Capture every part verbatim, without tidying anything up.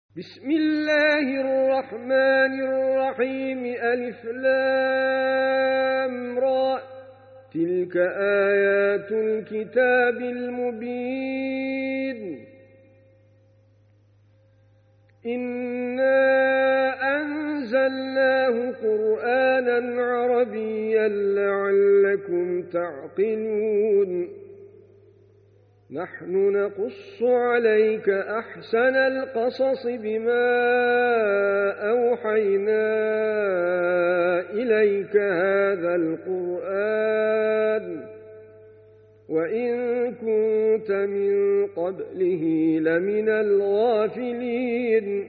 بسم الله الرحمن الرحيم ألف لام را تلك آيات الكتاب المبين إنا أنزلناه قرآنا عربيا لعلكم تعقلون نحن نقص عليك أحسن القصص بما أوحينا إليك هذا القرآن وإن كنت من قبله لمن الغافلين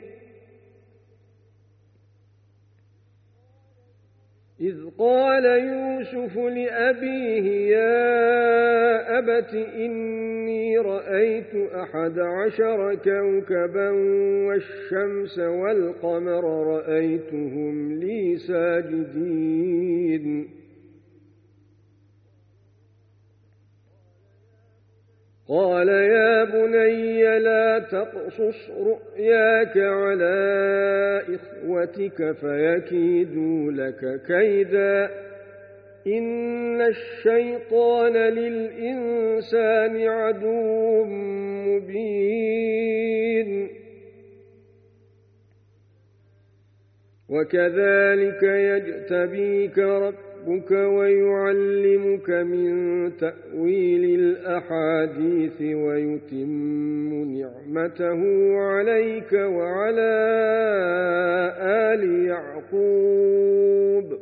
إذ قال يوسف لأبيه يا أبت إني رأيت أحد عشر كوكبا والشمس والقمر رأيتهم لي ساجدين قال يا بني لا تقصص رؤياك على إخوتك فيكيدوا لك كيدا إن الشيطان للإنسان عدو مبين وكذلك يجتبيك ربك ربك ويعلمك من تأويل الأحاديث ويتم نعمته عليك وعلى آل يعقوب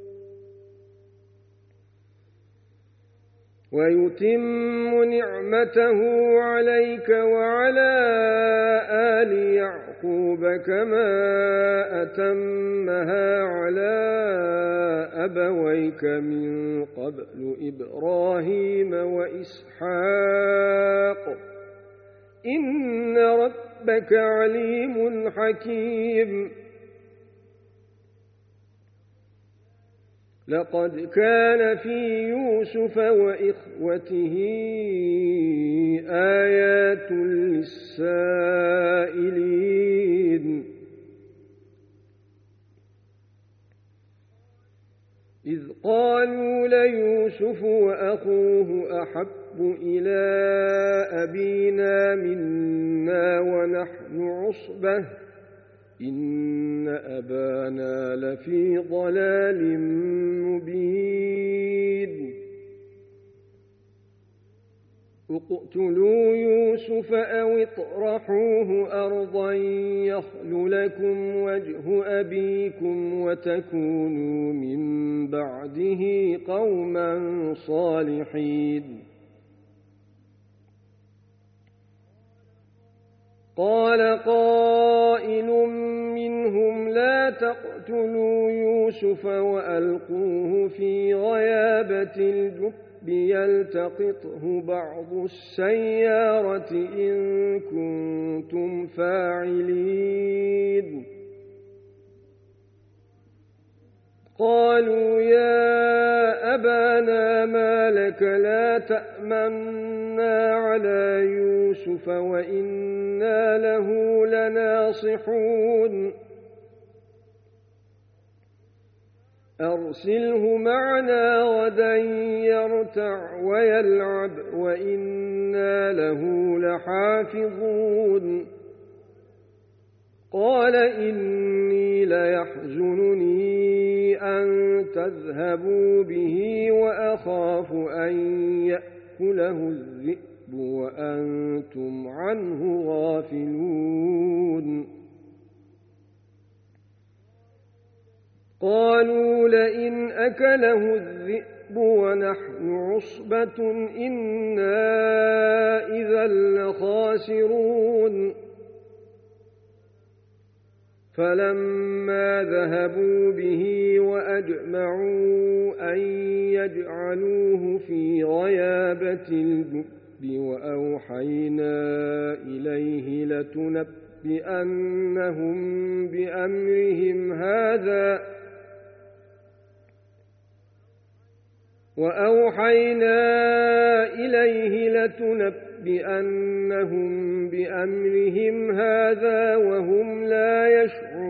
ويتم نعمته عليك وعلى آل يعقوب كما أتمها على أبويك من قبل إبراهيم وإسحاق إن ربك عليم حكيم لقد كان في يوسف وإخوته آيات للسائلين إذ قالوا ليوسف وأخوه أحب إلى أبينا منا ونحن عصبة إن أبانا لفي ضلال مبين اقتلوا يوسف أو اطرحوه أرضا يخل لكم وجه أبيكم وتكونوا من بعده قوما صالحين قال قائل منهم لا تقتلوا يوسف وألقوه في غيابة الجب يلتقطه بعض السيارة إن كنتم فاعلين قالوا يا أبانا ما لك لا تأمنا على يوسف وإنا له لناصحون أرسله معنا غدا يرتع ويلعب وإنا له لحافظون قال إني ليحزنني أن تذهبوا به وأخاف أن يأكله الذئب وأنتم عنه غافلون قالوا لئن أكله الذئب ونحن عصبة إنا إذا لخاسرون فلما ذهبوا به وأجمعوا أن يجعلوه في غيابة الجب وأوحينا إليه لتنبئنهم بأمرهم هذا وأوحينا إليه لتنبئنهم بأنهم بأمرهم هذا وهم لا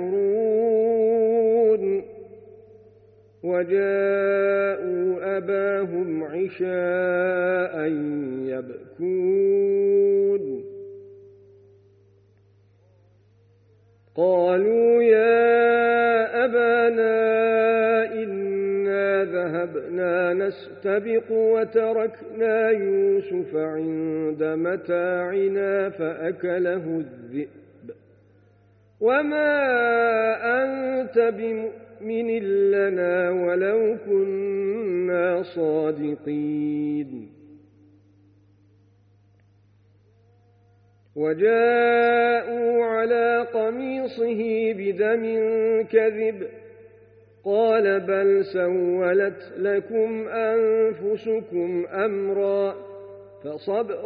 يشعرون وجاءوا أباهم عشاء يبكون قالوا يا أبانا إنا ذهبنا نستبق وتركنا يوسف عند متاعنا فأكله الذئب وما أنت بمؤمن لنا ولو كنا صادقين وجاءوا على قميصه بدم كذب قال بل سولت لكم أنفسكم أمرا فصبر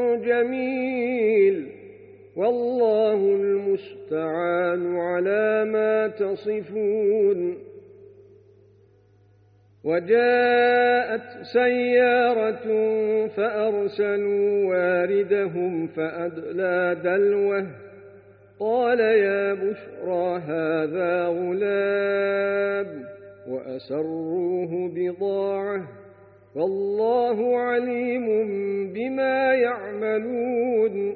جميل والله المستعان على ما تصفون وجاءت سيارة فأرسلوا واردهم فأدلى دلوه قال يا بشرى هذا غلام وأسروه بضاعة والله عليم بما يعملون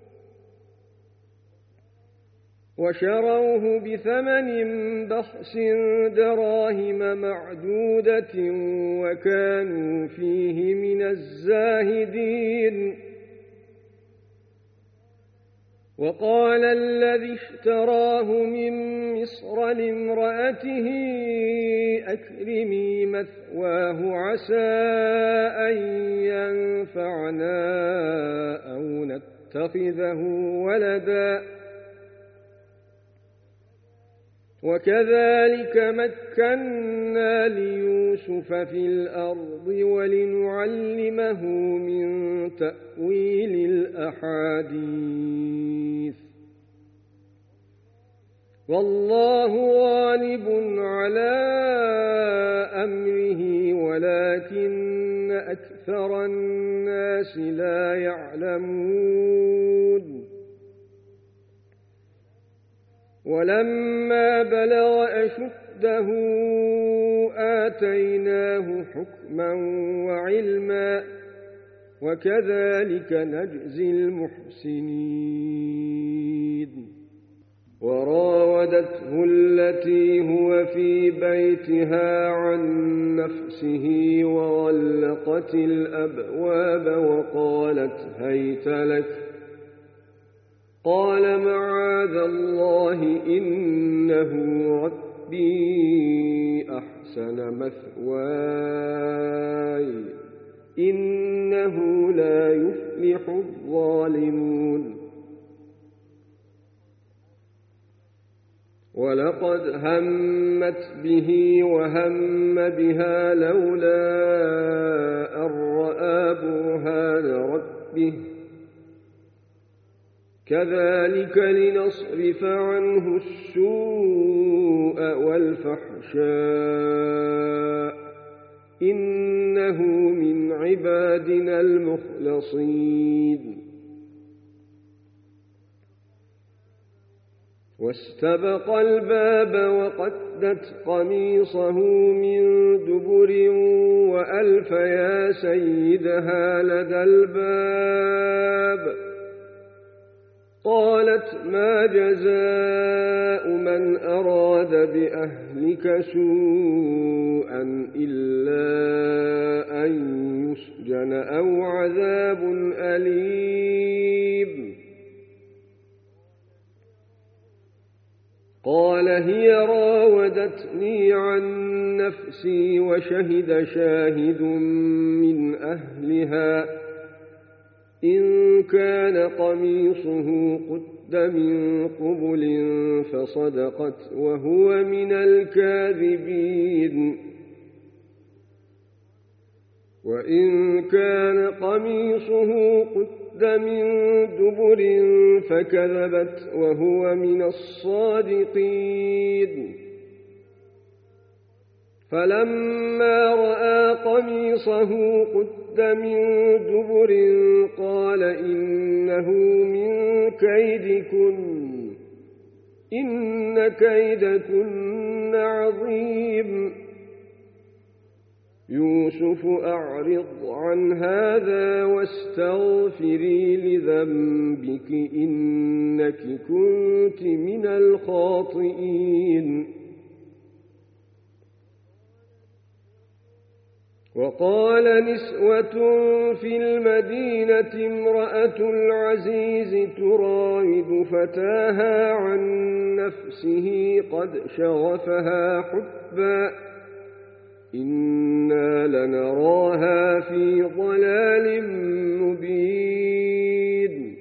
وشروه بثمن بخس دراهم معدودة وكانوا فيه من الزاهدين وقال الذي اشتراه من مصر لامرأته أكرمي مثواه عسى أن ينفعنا أو نتخذه ولدا وكذلك مكنا ليوسف في الأرض ولنعلمه من تأويل الأحاديث والله غالب على أمره ولكن أكثر الناس لا يعلمون ولما بلغ أشده آتيناه حكما وعلما وكذلك نجزي المحسنين وراودته التي هو في بيتها عن نفسه وغلقت الأبواب وقالت هيت لك قال معاذ الله إنه ربي أحسن مثواي إنه لا يفلح الظالمون ولقد همت به وهم بها لولا أن رأى برهان ربه كذلك لنصرف عنه السوء والفحشاء إنه من عبادنا المخلصين واستبق الباب وقدت قميصه من دبر وألف يا سيدها لدى الباب قالت ما جزاء من أراد بأهلك سوءا إلا أن يسجن أو عذاب أليم قال هي راودتني عن نفسي وشهد شاهد من أهلها إن كان قميصه قد من قبل فصدقت وهو من الكاذبين وإن كان قميصه قد من دبر فكذبت وهو من الصادقين فلما رأى قميصه قد من دبر قال إنه من كيدكن إن كيدكن عظيم يوسف أعرض عن هذا واستغفري لذنبك إنك كنت من الخاطئين وقال نسوة في المدينة امرأة العزيز تراود فتاها عن نفسه قد شغفها حبا إنا لنراها في ضلال مبين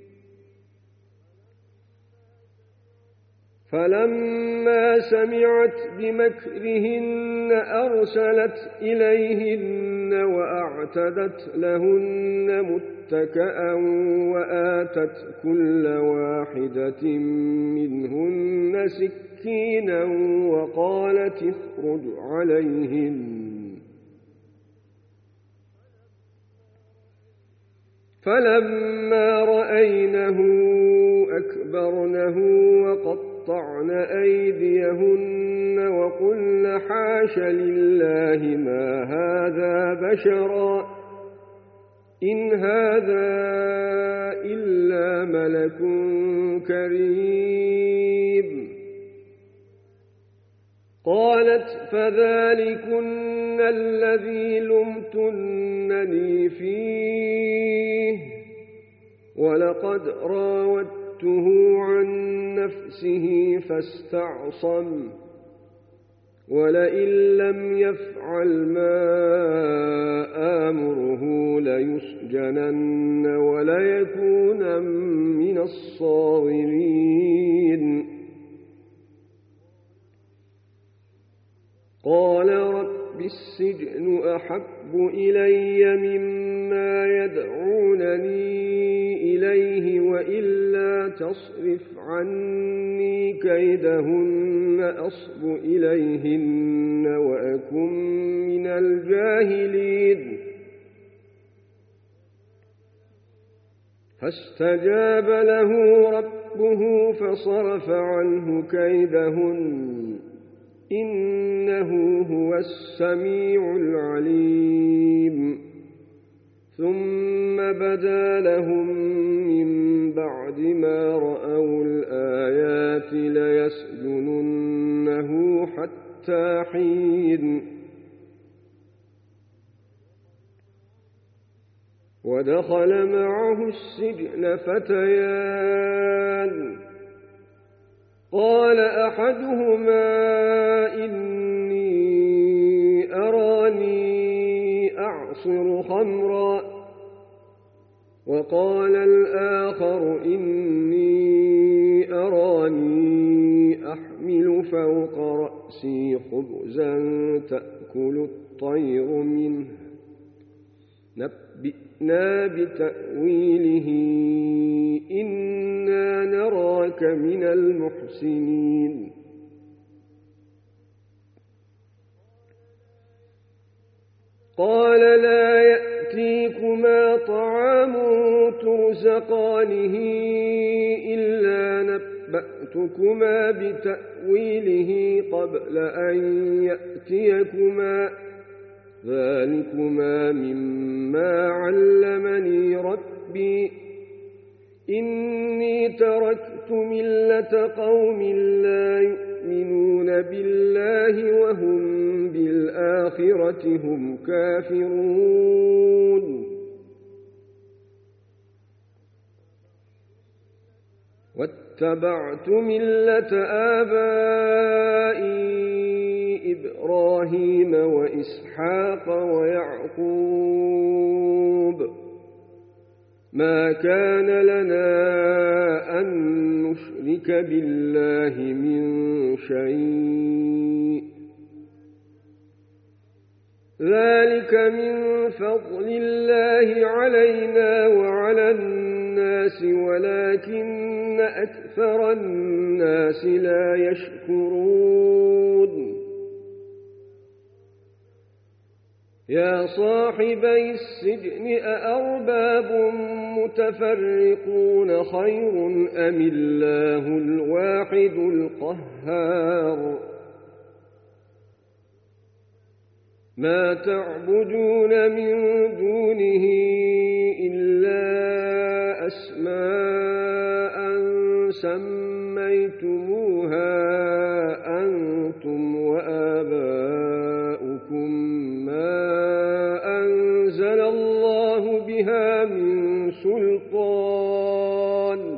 فلما سمعت بمكرهن أرسلت إليهن وأعتدت لهن متكأ وآتت كل واحدة منهن سكينا وقالت اخرج عليهن فلما رأينه أكبرنه وقطعن أيديهن وقلن حاش لله ما هذا بشرا إن هذا إلا ملك كريم قالت فذلكن الذي لمتنني فيه ولقد راودته عن نفسه فاستعصم ولئن لم يفعل ما آمره ليسجنن وليكون من الصاغرين قال رب السجن أحب إلي مما يدعونني إليه وإلا تصرف عني كيدهن أصب إليهن وأكن من الجاهلين فاستجاب له ربه فصرف عنه كيدهن إنه هو السميع العليم ثم بدا لهم من بعد ما رأوا الآيات ليسجننه حتى حين ودخل معه السجن فتيان قال أحدهما إني أراني أعصر خمرا وقال الآخر إني أراني أحمل فوق رأسي خبزا تأكل الطير منه نبئنا بتأويله إنا نراك من المحسنين قال لا يأتيكما طعام ترزقانه إلا نبأتكما بتأويله قبل أن يأتيكما ذلكما مما علمني ربي إني تركت ملة قوم لا يؤمنون بالله وهم بالآخرة هم كافرون واتبعت ملة آبائي إبراهيم وإسحاق ويعقوب ما كان لنا أن نشرك بالله من شيء ذلك من فضل الله علينا وعلى الناس ولكن أكثر الناس لا يشكرون يا صاحبي السجن أأرباب متفرقون خير أم الله الواحد القهار ما تعبدون من دونه إلا أسماء سميتموها أنتم وآباؤكم ما أنزل الله بها من سلطان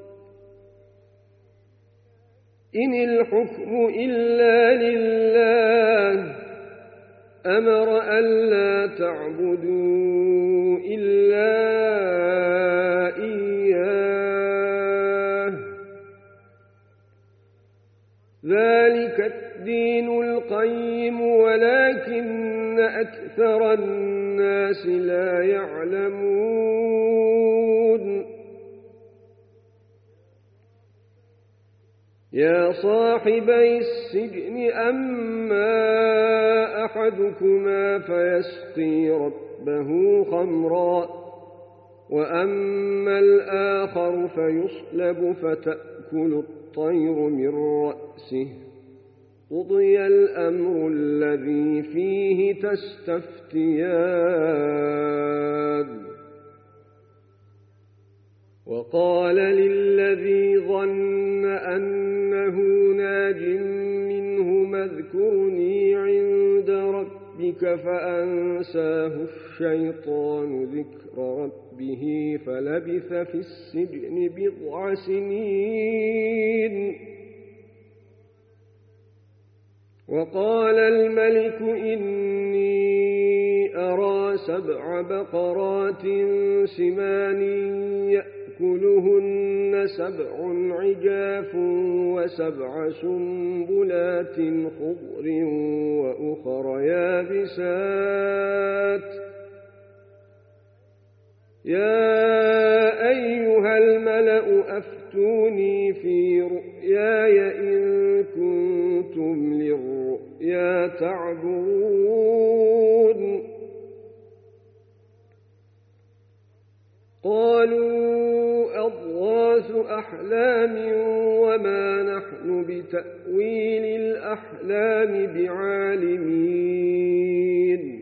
إن الحكم إلا لله أمر ألا تعبدوا إلا إياه ذلك الدين القيم ولكن أكثر الناس لا يعلمون يا صاحبي السجن أما أحدكما فيسقي ربه خمرا وأما الآخر فيصلب فتأكل الطير من رأسه قضي الأمر الذي فيه تستفتيان وقال للذي ظن أنه ناج منه اذكرني عند ربك فأنساه الشيطان ذكر ربه فلبث في السجن بضع سنين وقال الملك إني أرى سبع بقرات سمان يأكلهن سبع عجاف وسبع سنبلات خضر وأخر يابسات يا أيها الملأ أفتوني في رؤياي إن كنتم للرؤيا تعبرون قالوا أضغاث أحلام وما نحن بتأويل الأحلام بعالمين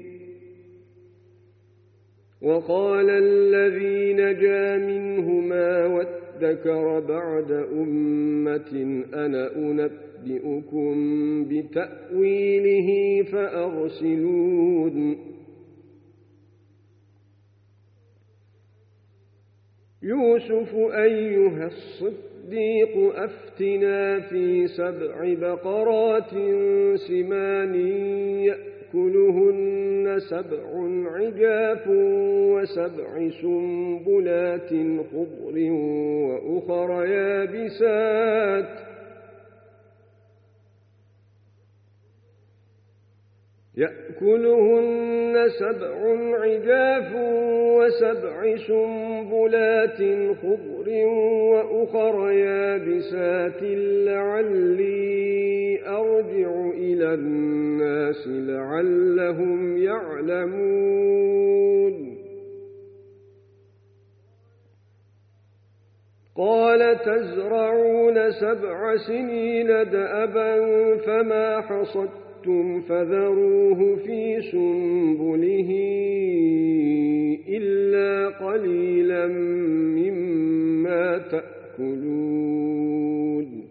وقال الذي نجا منهما وادكر بعد أمة أنا أنبئكم بتأويله فأرسلون يوسف أيها الصديق أفتنا في سبع بقرات سمان يأكلهن سبع عجاف وسبع سنبلات خضر وأخر يابسات يأكلهن سبع عجاف وسبع سنبلات خضر وأخر يابسات لعلي أرجع إلى الناس لعلهم يعلمون قال تزرعون سبع سنين دأبا فما حصدتم فذروه في سنبله إلا قليلا مما تأكلون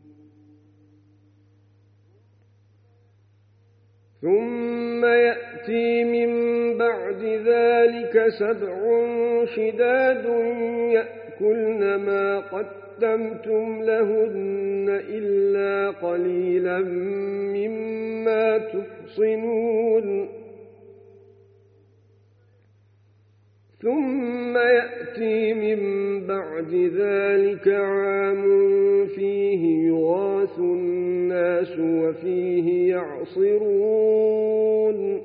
ثم يأتي من بعد ذلك سبع شداد يأكلن ما قدمتم لهن إلا قليلا مما تحصنون ثم يأتي من بعد ذلك عام فيه يغاث الناس وفيه يعصرون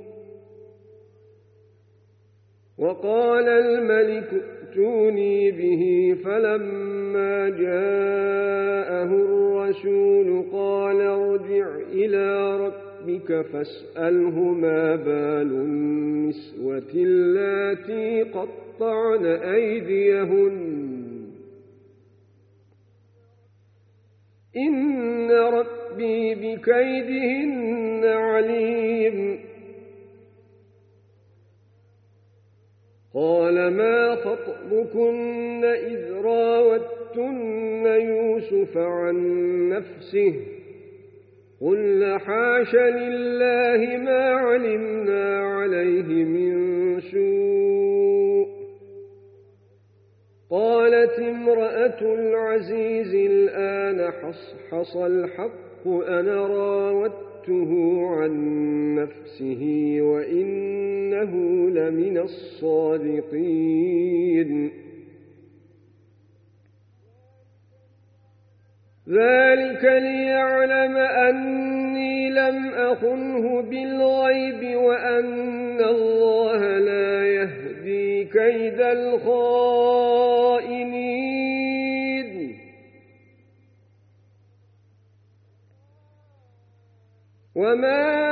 وقال الملك ائتوني به فلما جاءه الرسول قال ارجع إلى ربك ربك فاسأله ما بال النسوة اللاتي قطعن أيديهن إن ربي بكيدهن عليم قال ما خطبكن إذ راوتن يوسف عن نفسه قلن حاش لله ما علمنا عليه من سوء قالت امرأة العزيز الآن حصحص الحق أنا راودته عن نفسه وإنه لمن الصادقين ذلك ليعلم أني لم أخنه بالغيب وأن الله لا يهدي كيد الخائنين وما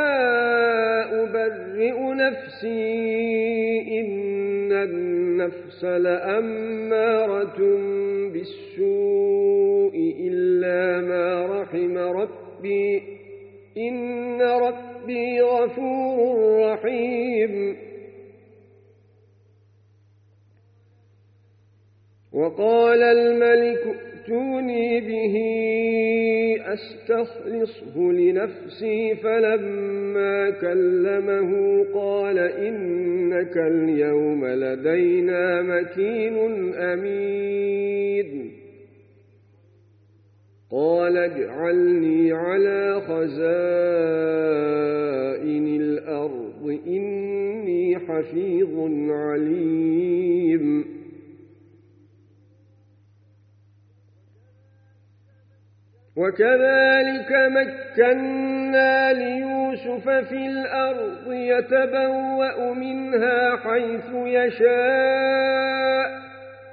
أبرئ نفسي إن النفس لأمارة بالسوء إلا ما رحم ربي إن ربي غفور رحيم وقال الملك ائتوني به أستخلصه لنفسي فلما كلمه قال إنك اليوم لدينا مكين أمين قال اجعلني على خزائن الأرض إني حفيظ عليم وكذلك مكنا ليوسف في الأرض يتبوأ منها حيث يشاء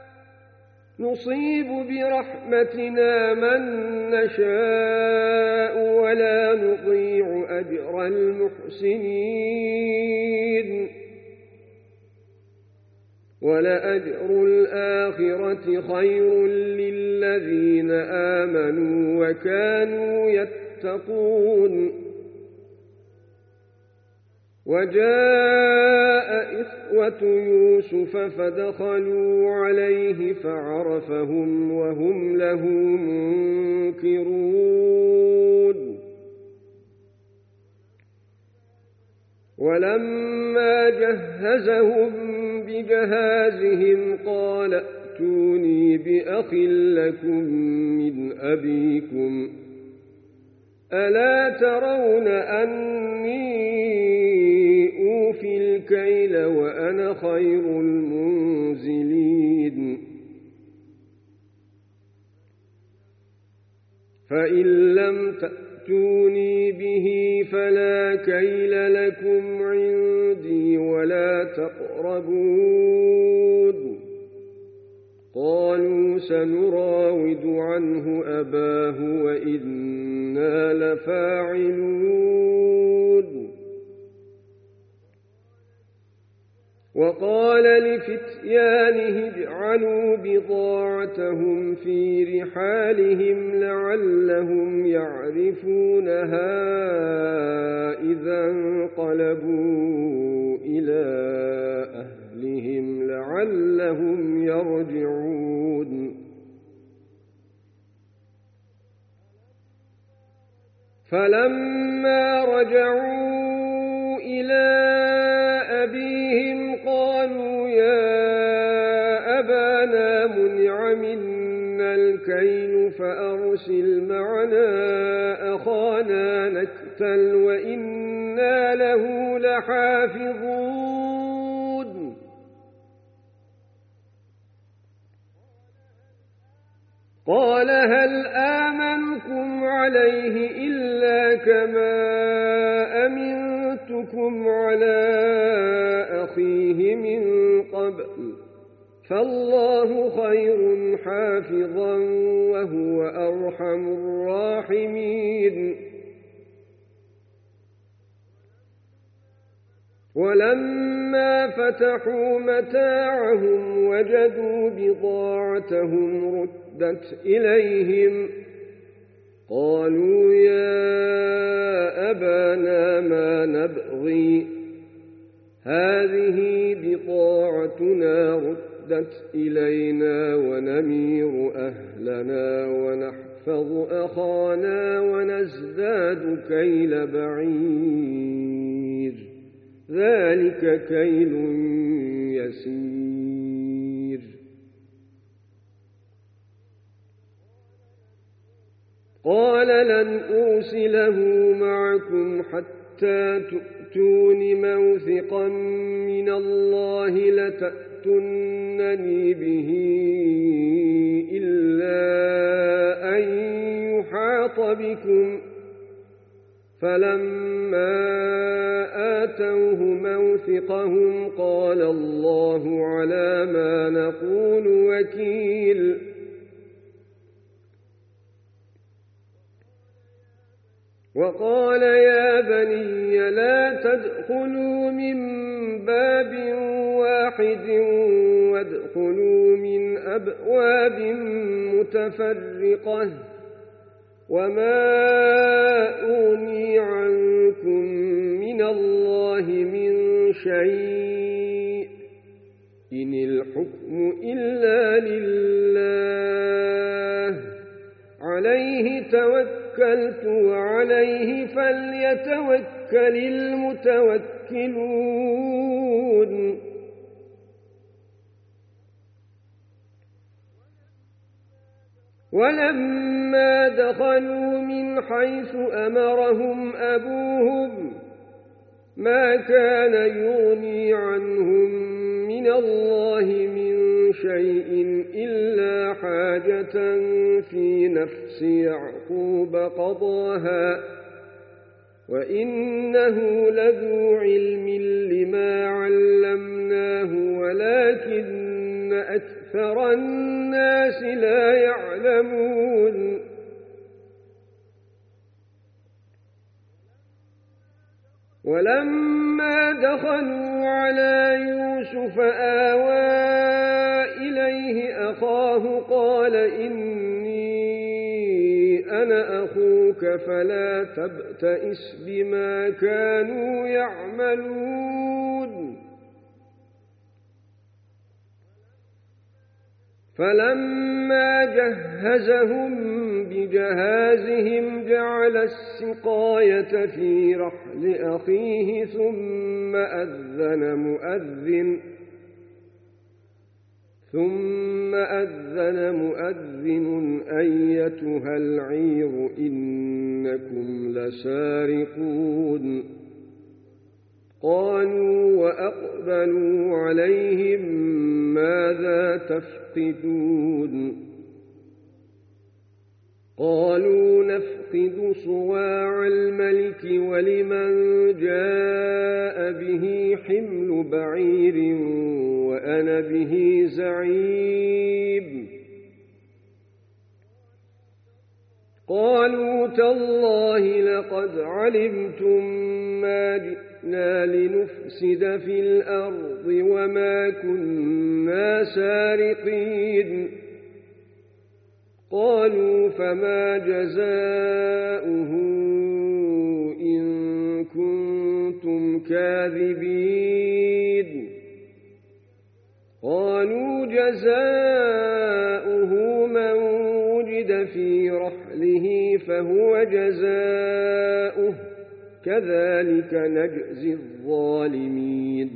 نصيب برحمتنا من نشاء ولا نضيع أجر المحسنين ولأجر الآخرة خير للذين آمنوا وكانوا يتقون وجاء إخوة يوسف فدخلوا عليه فعرفهم وهم له منكرون ولما جهزهم بجهازهم قال ائتوني بأخ لكم من أبيكم ألا ترون أني أوفي الكيل وأنا خير المنزلين فإن لم تأتوني به فلا كيل لكم عندي ولا تقربون قالوا سنراود عنه أباه وإنا لفاعلون وقال لفتيانه اجعلوا بضاعتهم في رحالهم لعلهم يعرفونها إذا انقلبوا إلى أهلهم لعلهم يرجعون فلما رجعوا إلى أبيهم قالوا يا أبانا منع منا الكيل فأرسل معنا أخانا نكتل وإنا له لحافظون قال هل آمنكم عليه إلا كما أمنتكم على أخيه من قبل فالله خير حافظا وهو أرحم الراحمين ولما فتحوا متاعهم وجدوا بضاعتهم ردت إليهم قالوا يا أبانا ما نبغي هذه بضاعتنا ردت إلينا ونمير أهلنا ونحفظ أخانا ونزداد كيل بعير ذلك كيل يسير قال لن أرسله معكم حتى تؤتون موثقا من الله لتأتونني به إلا أن يحاط بكم فلما آتوه موثقهم قال الله على ما نقول وكيل وقال يا بني لا تدخلوا من باب واحد وادخلوا من أبواب متفرقة وما أغني عنكم من الله من شيء إن الحكم إلا لله عليه توكلت وعليه فليتوكل المتوكلون ولما دخلوا من حيث أمرهم أبوهم ما كان يغني عنهم من الله من شيء إلا حاجة في نفس يعقوب قضاها وإنه لذو علم لما علمناه ولكن أكثر الناس لا يعلمون ولما دخلوا على يوسف آوى إليه أخاه قال إني أنا أخوك فلا تبتئس بما كانوا يعملون فلما جهزهم بجهازهم جعل السقاية في رحل أخيه ثم أذن مؤذن ثم أذن مؤذن أيتها العير إنكم لسارقون قالوا وأقبلوا عليهم ماذا تفقدون قالوا نفقد صواع الملك ولمن جاء به حمل بعير وأنا به زعيم قالوا تالله لقد علمتم ما جئنا لنفسد في الأرض وما كنا سارقين قالوا فما جزاؤه إن كنتم كاذبين قالوا جزاؤه من وجد في رحله فهو جزاؤه كذلك نجزي الظالمين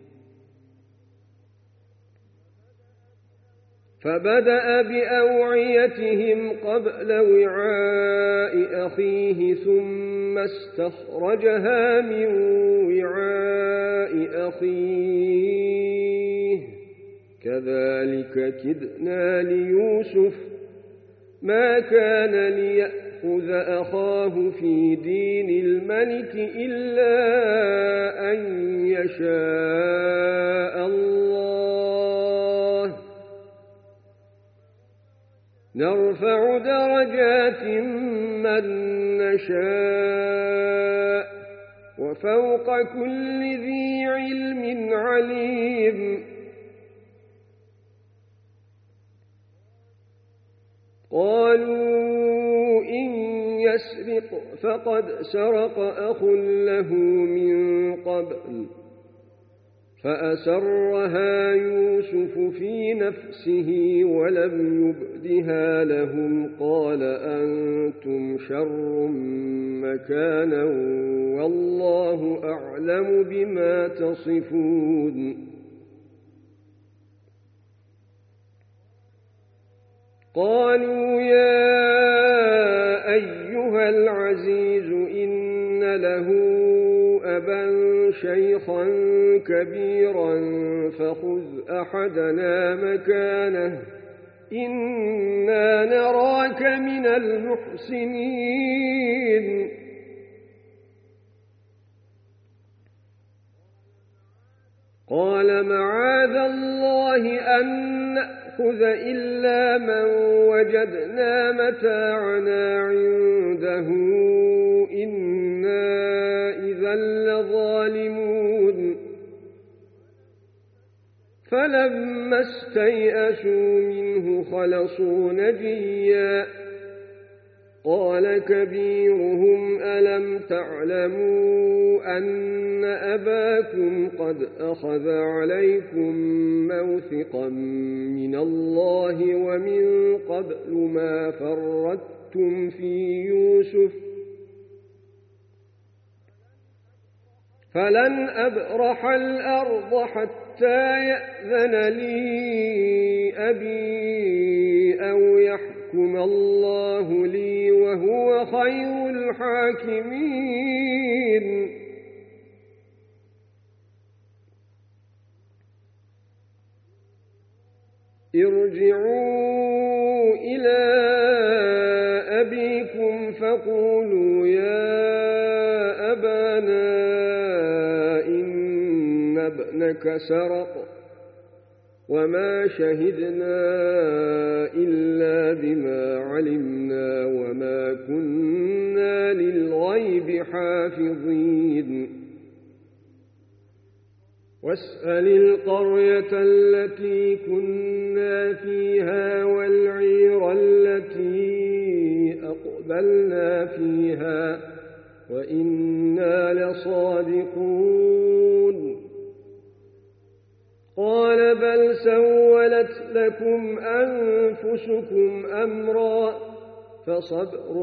فبدأ بأوعيتهم قبل وعاء أخيه ثم استخرجها من وعاء أخيه كذلك كدنا ليوسف ما كان ليأخذ أخاه في دين الملك إلا أن يشاء الله نرفع درجات من نشاء وفوق كل ذي علم عليم قالوا إن يسرق فقد سرق أخ له من قبل فأسرها يوسف في نفسه ولم يبدها لهم قال أنتم شر مكانا والله أعلم بما تصفون قالوا يا أيها العزيز إن له أبا شيخا كبيرا فخذ أحدنا مكانه إنا نراك من المحسنين قال معاذ الله أن نأخذ إلا من وجدنا متاعنا عنده إنا إذا لظالمون فلما استيئسوا منه خلصوا نجيا قال كبيرهم ألم تعلموا أن أباكم قد أخذ عليكم موثقا من الله ومن قبل ما فرطتم في يوسف فلن أبرح الأرض حتى يأذن لي أبي أو يحكم الله لي وهو خير الحاكمين ارجعوا إلى أبيكم فقولوا يا أبانا إن ابنك سرق وما شهدنا إلا بما علمنا وما كنا للغيب حافظين واسأل القرية التي كنا فيها والعير التي أقبلنا فيها وإنا لصادقون قال بل سولت لكم أنفسكم أمرا فصبر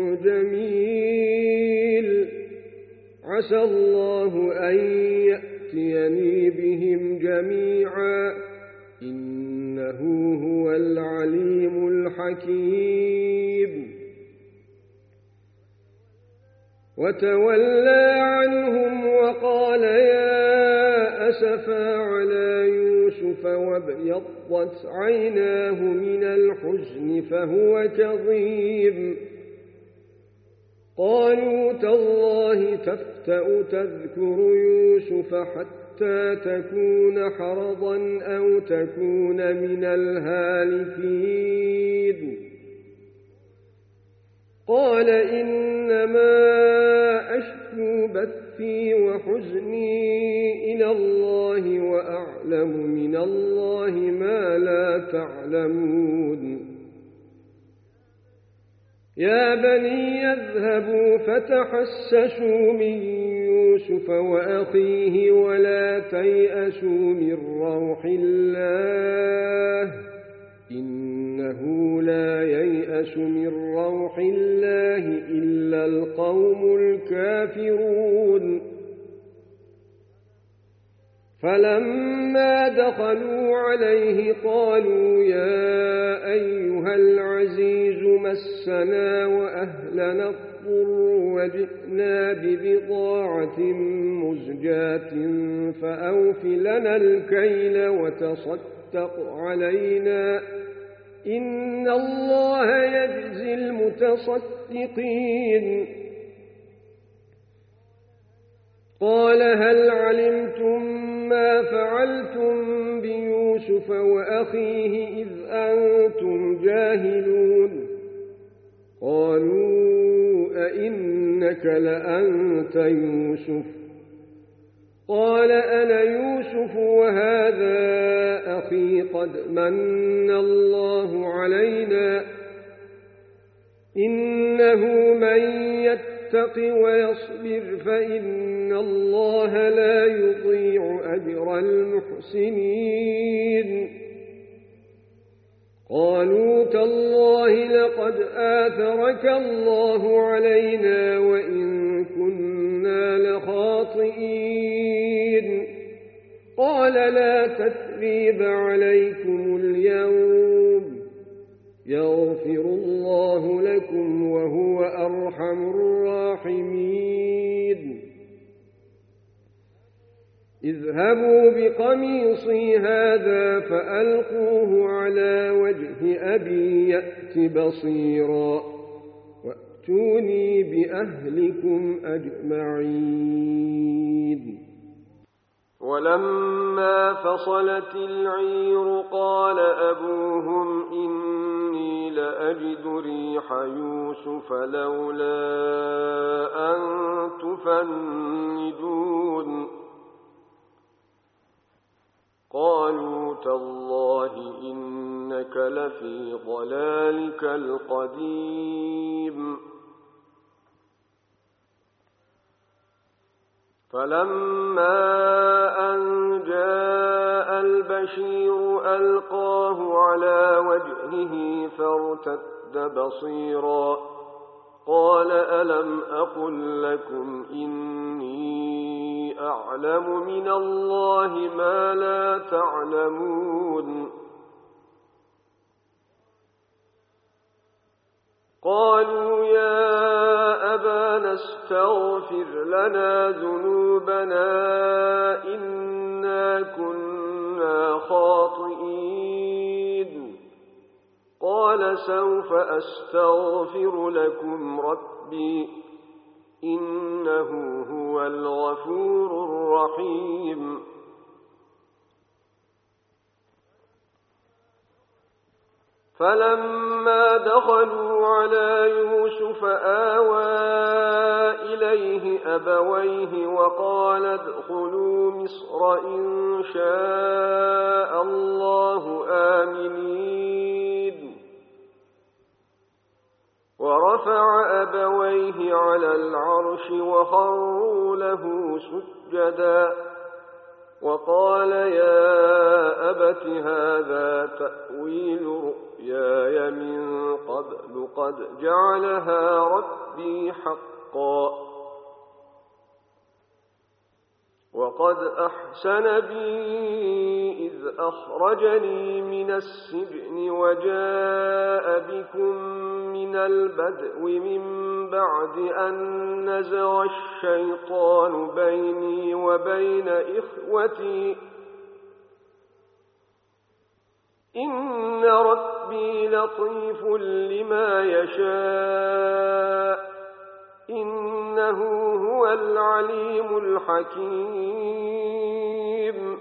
جميل عسى الله أن يأتيني بهم جميعا إنه هو العليم الحكيم وتولى عنهم وقال يا أسفا على يوسف وابيضت عيناه من الحزن فهو كظيم قالوا تالله تفتأ تذكر يوسف حتى تكون حرضا أو تكون من الهالكين قال إنما أشكو بثي وحزني إلى الله وأعلم من الله ما لا تعلمون يا بني يذهبوا فتحسسوا من يوسف وأخيه ولا تيأسوا من روح الله إنه لا ييأس من روح الله إلا القوم الكافرون فلما دخلوا عليه قالوا يا أيها العزيز مسنا وأهلنا الضر وجئنا ببضاعة مزجاة فأوف لنا الكيل وتصدق علينا إن الله يجزي المتصدقين قال هل علمتم ما فعلتم بيوسف وأخيه إذ أنتم جاهلون قالوا أئنك إنك لأنت يوسف. قال أنا يوسف وهذا أخي قد من الله علينا إنه من يتق ويصبر فإن الله لا يضيع أجر المحسنين. قالوا تالله لقد آثرك الله علينا وإن كنا لخاطئين. قال لا تثريب عليكم اليوم يغفر الله لكم وهو أرحم الراحمين. اذهبوا بقميصي هذا فألقوه على وجه أبي يأت بصيرا وأتوني بأهلكم أجمعين. ولما فصلت العير قال أبوهم إني لأجد ريح يوسف لولا أن تفندون. قالوا تالله إنك لفي ضلالك القديم. فلما أن جاء البشير ألقاه على وجهه فارتد بصيرا قال ألم أقل لكم إني أعلم من الله ما لا تعلمون. قالوا يا أبانا استغفر لنا ذنوبنا إنا كنا خاطئين. قال سوف أستغفر لكم ربي إنه هو الغفور الرحيم. فلما دخلوا على يوسف آوى إليه أبويه وقال ادخلوا مصر إن شاء الله آمنين. ورفع أبويه على العرش وخروا له سجدا وقال يا أبت هذا تأويل رؤياي من قبل قد جعلها ربي حقا وقد أحسن بي إذ أخرجني من السجن وجاء بكم من البدو من بعد أن نزغ الشيطان بيني وبين إخوتي إن ربي لطيف لما يشاء إنه هو العليم الحكيم.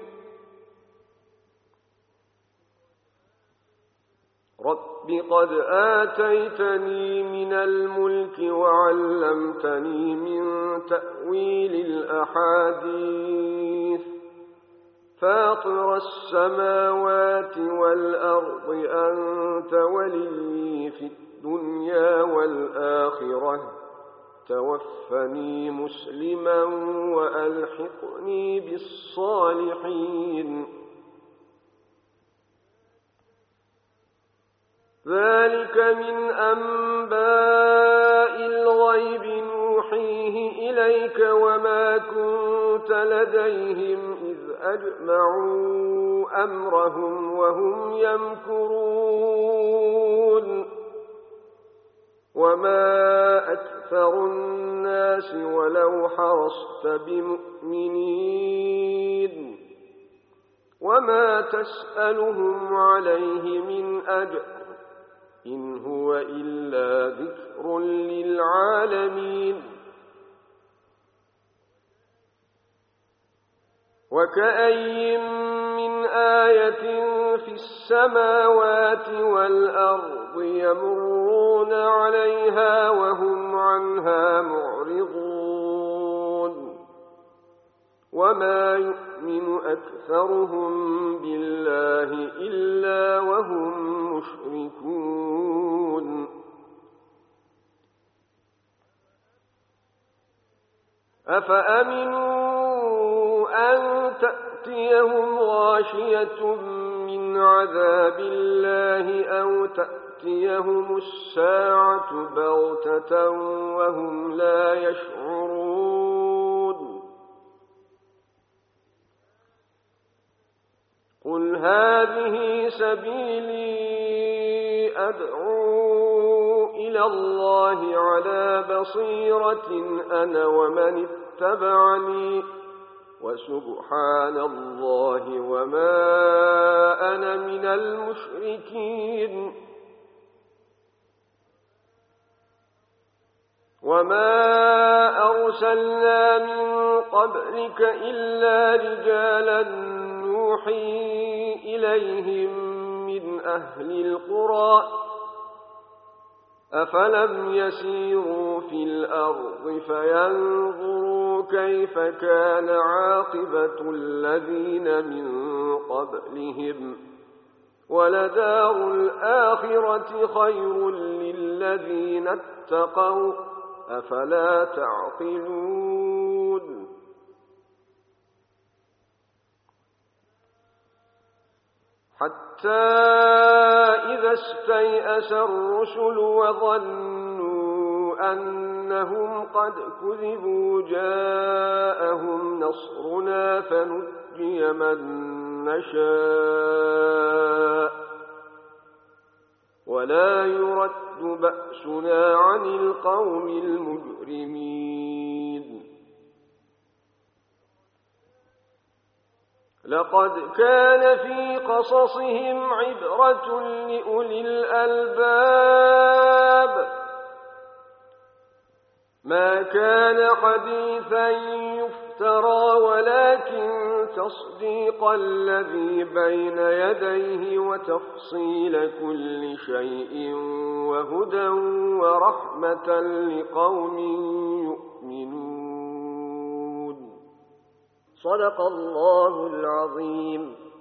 رب قد آتيتني من الملك وعلمتني من تأويل الأحاديث فاطر السماوات والأرض أنت ولي في الدنيا والآخرة توفني مسلما وألحقني بالصالحين. ذلك من أنباء الغيب نوحيه إليك وما كنت لديهم إذ أجمعوا أمرهم وهم يمكرون وما أكثر الناس ولو حرصت بمؤمنين وما تسألهم عليه من أجر إن هو إلا ذكر للعالمين. وكأي من آية في السماوات والأرض يمرون عليها وهم عنها معرضون وما يؤمن أكثرهم بالله إلا وهم مشركون أفأمنوا أن تأتيهم غاشية من عذاب الله أو تأتيهم الساعة بغتة وهم لا يشعرون قل هذه سبيلي أدعو إلى الله على بصيرة أنا ومن اتبعني وسبحان الله وما أنا من المشركين وما أرسلنا من قبلك إلا رجالا نوحي إليهم من أهل القرى أفلم يسيروا في الأرض فينظروا كيف كان عاقبة الذين من قبلهم ولدار الآخرة خير للذين اتقوا أفلا تعقلون حتى إذا استيأس الرسل وظنوا أنهم قد كذبوا جاءهم نصرنا فنجي من نشاء ولا يرد بأسنا عن القوم المجرمين لقد كان في قصصهم عبرة لأولي الألباب ما كان حديثا يفترى ولكن تصديق الذي بين يديه وتفصيل كل شيء وهدى ورحمة لقوم يؤمنون صدق الله العظيم.